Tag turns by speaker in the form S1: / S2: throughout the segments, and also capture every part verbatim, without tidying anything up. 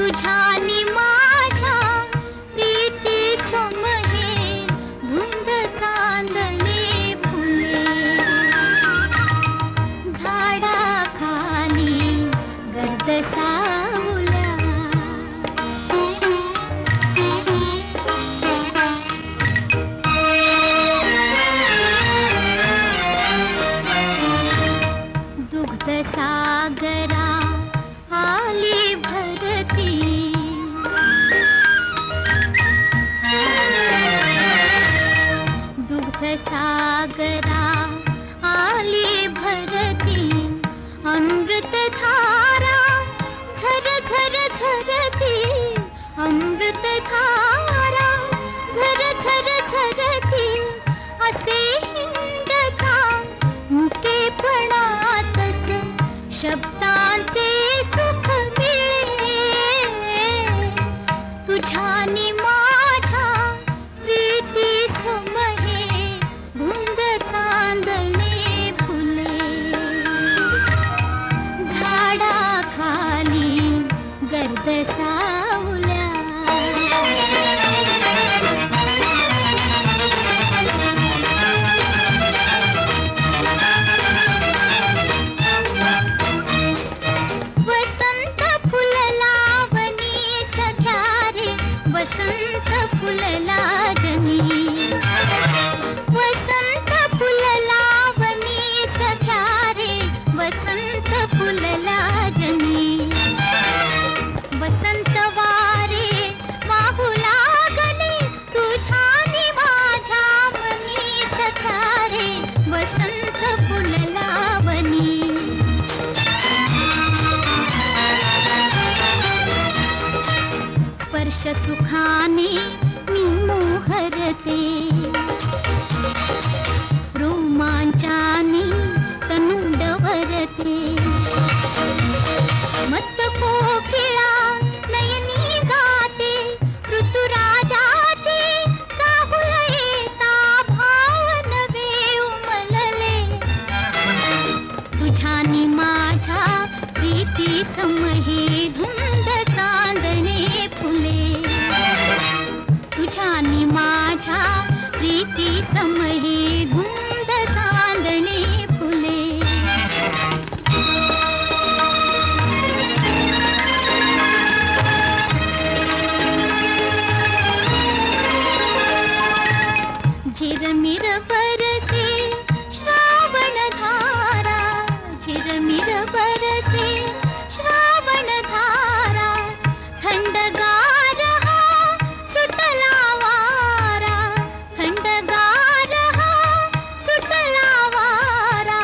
S1: तुझ्यानी माझ्या प्रीती समहे धुंद चांदणे फुले, झाडाखाली गर्द सावल्या, दुग्ध सागरा आली भरती, दुग्ध सागरा आली भरती, अमृत धारा झर झर झरती, अमृत धारा झर झर झरती, असे हिंडता मुकेपणातच शब्दांचे सुख मिळे, तुझ्यानी माझ्या प्रीती समहे धुंद चांदणे फुले, झाडाखाली गर्द सावल्या. वसंत फुललावनी सध्या रे, वसंत फुलला जनी, वसंत फुललावनी सध्या रे, वसंत फुलला जनी, वसंत वारे वाहू लागले तुझ्यानी माझ्या मनी सध्या रे, वसंत फुललावनी. स्पर्श सुखाने मी मोहरते, रोमांचाने तनु डवरते, मत कोकिळा नयनी गाते, ऋतुराजाचे चाहुल येता भाव नवे उमलले, तुझ्यानी माझ्या प्रीती समहे धुंद चांदणे फुले, तुझ्यानी माझ्या प्रीती समहे धुंद चांदणे फुले. झिरमिर बरसे श्रावण धारा, झिरमिर बरसे श्रावण धारा, थंडगार हा सुटला वारा, थंडगार हा सुटला वारा.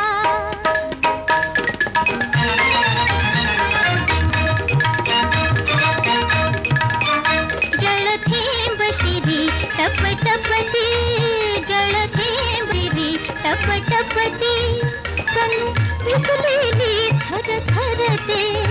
S1: जळथेंब शिरी टप टपती, जळथेंब शिरी टप टपती, तनु विजलेली थर थरते,